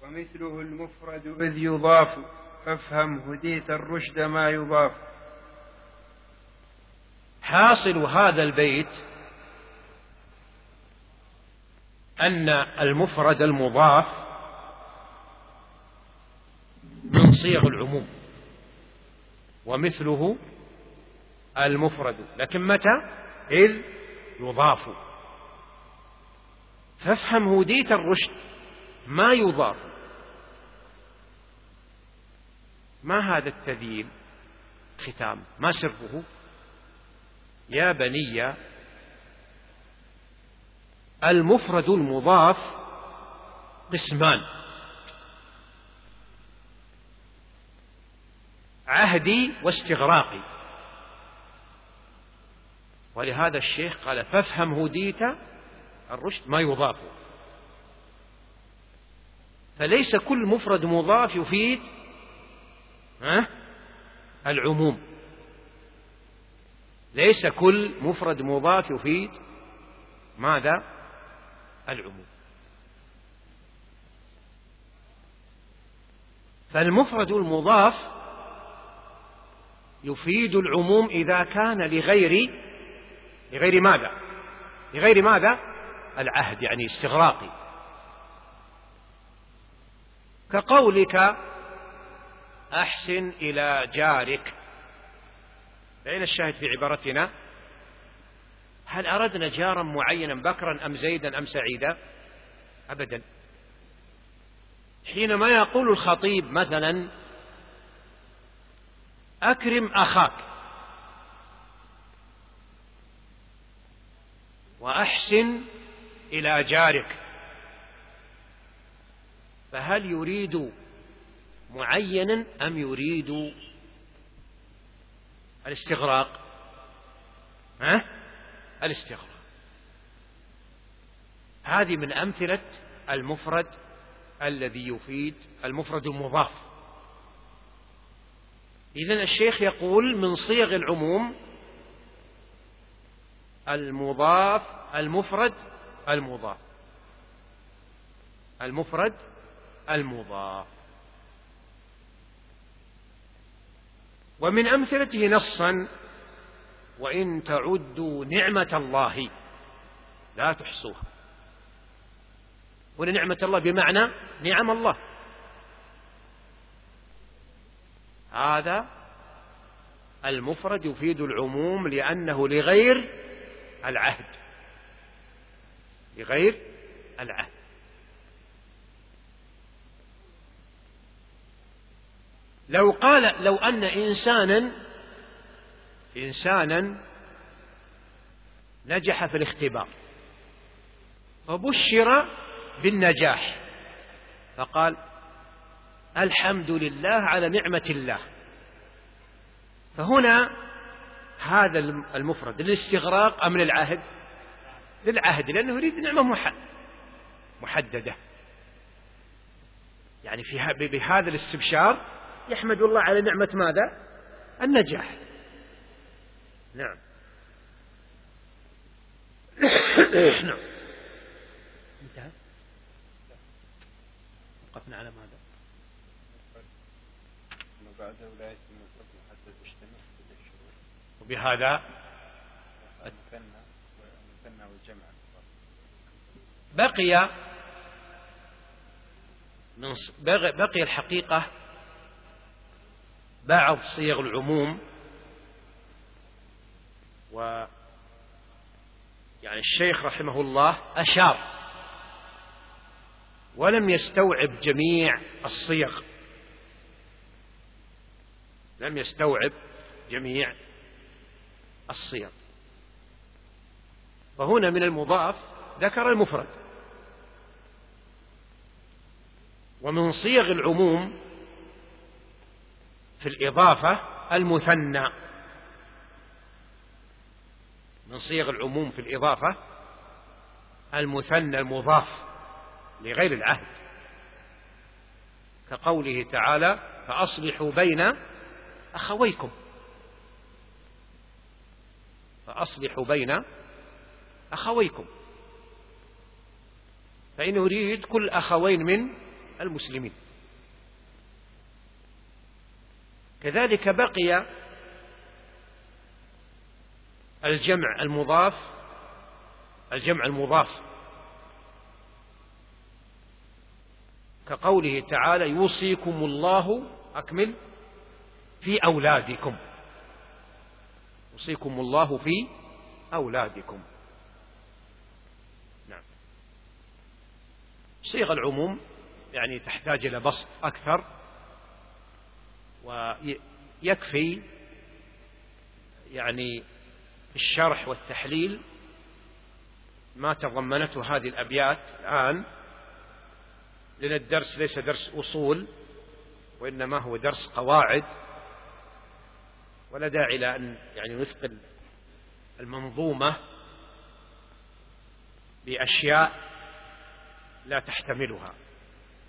ومثله المفرد إذ يضاف فافهم هديت الرشد ما يضاف. حاصل هذا البيت أن المفرد المضاف من صيغ العموم، ومثله المفرد، لكن متى؟ إذ يضاف. فافهم هديت الرشد ما يضاف. ما هذا التذييل؟ ختام، ما سره؟ يا بني، المفرد المضاف قسمان: عهدي واستغراقي. ولهذا الشيخ قال فافهم هديت الرشد ما يضاف. فليس كل مفرد مضاف يفيد العموم، ليس كل مفرد مضاف يفيد ماذا؟ العموم. فالمفرد المضاف يفيد العموم إذا كان لغير ماذا؟ لغير ماذا؟ العهد، يعني استغراقي، كقولك أحسن إلى جارك. أين الشاهد في عبارتنا؟ هل أردنا جارا معينا بكرا أم زيدا أم سعيدا؟ أبدا. حينما يقول الخطيب مثلا أكرم أخاك وأحسن إلى جارك، فهل يريد معينا أم يريد الاستغراق؟ الاستغراق. هذه من أمثلة المفرد الذي يفيد المفرد المضاف. إذن الشيخ يقول من صيغ العموم المضاف، المفرد المضاف، المفرد المضاف. ومن أمثلته نصا: وإن تعدوا نعمة الله لا تحصوها. هنا نعمة الله بمعنى نعم الله. هذا المفرد يفيد العموم لأنه لغير العهد، لغير العهد. لو أن إنسانا نجح في الاختبار وبشر بالنجاح فقال الحمد لله على نعمة الله، فهنا هذا المفرد للاستغراق أم للعهد؟ للعهد، لأنه يريد نعمة محددة. يعني بهذا الاستبشار يحمد الله على نعمة ماذا؟ النجاح. نعم. نعم. انتهى. وقفنا على ماذا؟ بعده لا يتم الحكم حتى تجتمع الشروط. وبهذا المثنى والجمع. بقي الحقيقة بعض صيغ العموم، يعني الشيخ رحمه الله أشار ولم يستوعب جميع الصيغ، لم يستوعب جميع الصيغ. فهنا من المضاف ذكر المفرد. ومن صيغ العموم في الإضافة المثنى، من صيغ العموم في الإضافة المثنى المضاف لغير العهد، كقوله تعالى فأصلحوا بين أخويكم، فأصلحوا بين أخويكم، فإنه يريد كل أخوين من المسلمين. كذلك بقي الجمع المضاف كقوله تعالى يوصيكم الله أكمل في أولادكم، يوصيكم الله في أولادكم. نعم. صيغ العموم يعني تحتاج إلى بسط أكثر، ويكفي يعني الشرح والتحليل ما تضمنته هذه الأبيات الآن، لأن الدرس ليس درس أصول وإنما هو درس قواعد، ولا داعي إلى أن يعني نثقل المنظومة بأشياء لا تحتملها.